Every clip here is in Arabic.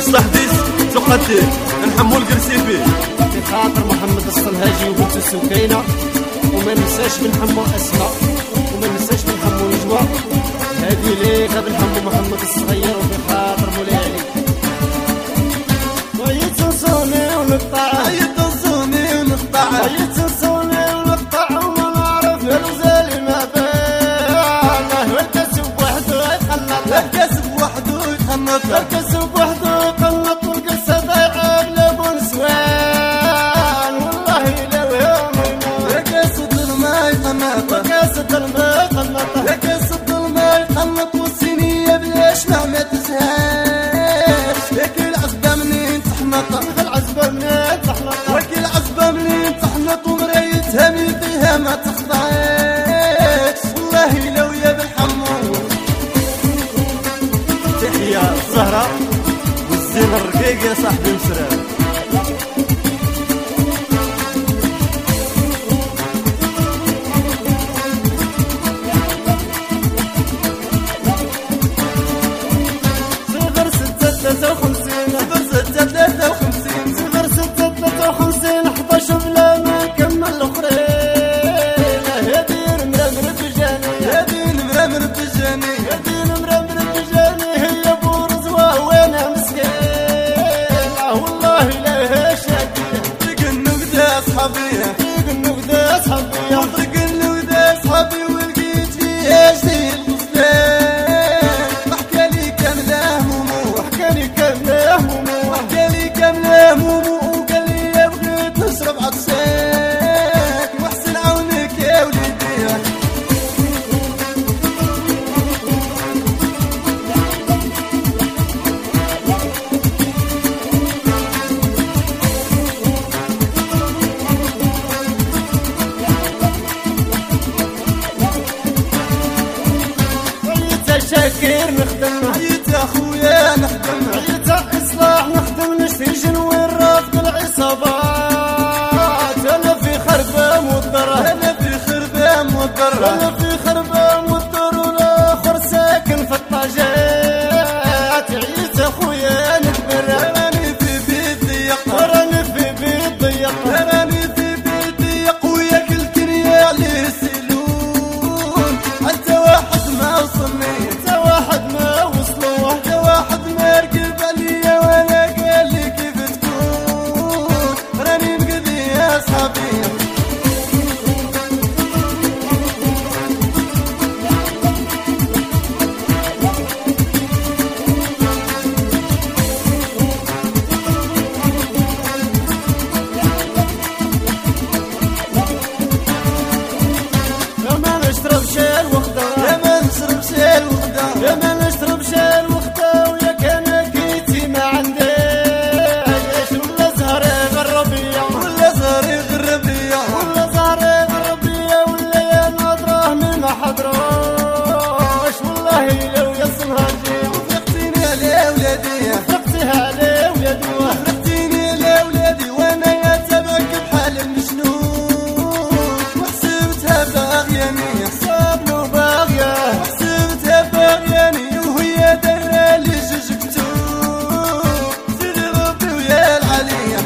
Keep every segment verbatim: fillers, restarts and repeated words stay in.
صاحبي تقدي نحمو القرسيبي في خاطر محمد الصنهاجي وبنت السكينة، وما ننساش بنحمو اسماء، وما ننساش بنحمو نجوى. هادي ليك بنحمو محمد الصغير وفي خاطر مولاي علي. بغيت نصوني ونقطع، بغيت نصوني ونقطع، بغيت نصوني ونقطع وما نعرف الغزال ما بان. والكسب وحده يتخلط، الكسب وحده يتخلط، الكسب وحده يقلط، والقصة ضايعة بلا بنسوان. والله لو يوم يموت كاس الظلمة يقنط، وكاس الظلمة يقنط، كاس الظلمة يقنط، والصينية بلاش ما تزهاش. لك العزبة منين تحنط، العزبة منين تحنط، ولك العزبة منين تحنط، ومرايتها من فيها ما تخضعش. والله لو يا بالحمو تحية الزهرة والزين الرقيق يا صاحبي مسرار. صفر ستة ثلاثة وخمسين، صفر ستة ثلاثة وخمسين، صفر ستة ثلاثة وخمسين، حداش بلا ما نكمل الأخرين. هادي مرمر بجاني، هادي المرمر بجاني، هادي مرمر بجاني، هي بورزوة وانا مسكين. والله لا شاكية طريق النقدة صحابي، طريق النقدة صحابية، طريق النقدة صحابي، ولقيت فيها جديد الغزلان. وحكى لي كاملة همومو، وحكى لي كاملة همومو، وحكى لي كاملة همومو، وقال لي بغيت نشرب عطشان. وحسن عونك يا وليدي، عيت شاكر نخدم، عيت يا خويا نخدم، عيت إصلاح نخدم، نشتي وين رافض العصابات. أنا في خربة مضرة، انا في خربة مضرة، أنا في خربة مضر، والآخر ساكن في الطاجات. عيت أخويا نكبر، راني في بيت ضيق، راني في بيت ضيق، راني في بيت ضيق، ويا كل كريا عليه سلون. حتى واحد ما وصلني، حتى واحد ما وصلوه، حتى واحد ما ركب عليا ولا قال لي كيف تكون. راني مقضي يا صحابي، لما نشرب شال وخدا، لما نشرب شال وغدا، لما نشرب شال وخدا، ويا كان كيتي ما عنديش. ولا زهري غربية، ولا زهري غربية، ولا زهري غربية، ولا يا ناظرة من ما حضروش. والله لو يا صنهاجي فرقتيني على ولادي، فرقتيها على ولادي، فرقتيني على ولادي، وانا يا تبعك بحال المجنون. وحسبتها باغياني، صابنو باغية، حسبتها باغياني، وهي دايرة لي جوج كتوب. سيدي ربي ويا العليا،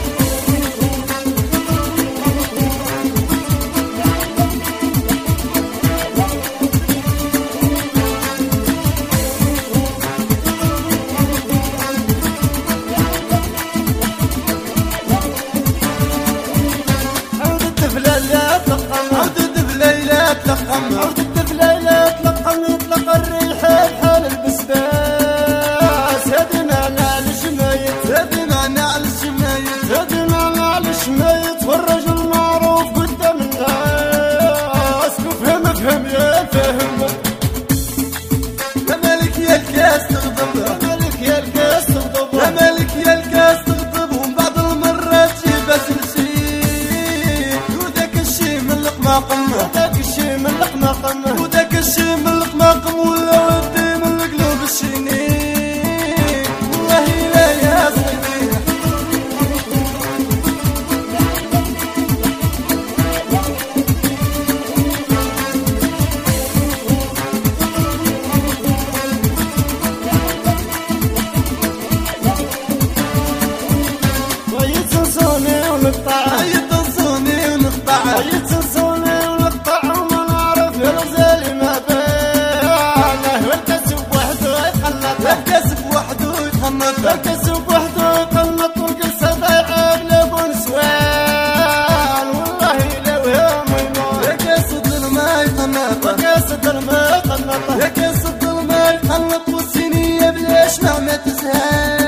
عودت في ليلة تلقم، عودت بليلة تلقم، عودت في ليلة تلقم، يطلق الريح بحال البسباس. هادي نعناع الشمايت، هادي نعناع الشمايت، هادي نعناع الشمايت، والرجل معروف قدام الناس. وفهم فهم يا فهم، يا مالك يا الكاس تغضب، مالك يا الكاس تغضب، يا مالك يا الكاس تغضب، ومن بعض المرات جيبها سلسيل، وذاك الشي من القماقم، ذاك الشي من القماقم، قناطة الكسب وحده قنط والقصة ضايعة بلا بنسوان والله لو يوم يموت يا كاس الظلماء قناطة وكاس الظلمة قنطة يا كاس الظلماء قنط والسنية بلاش ما ما تزهق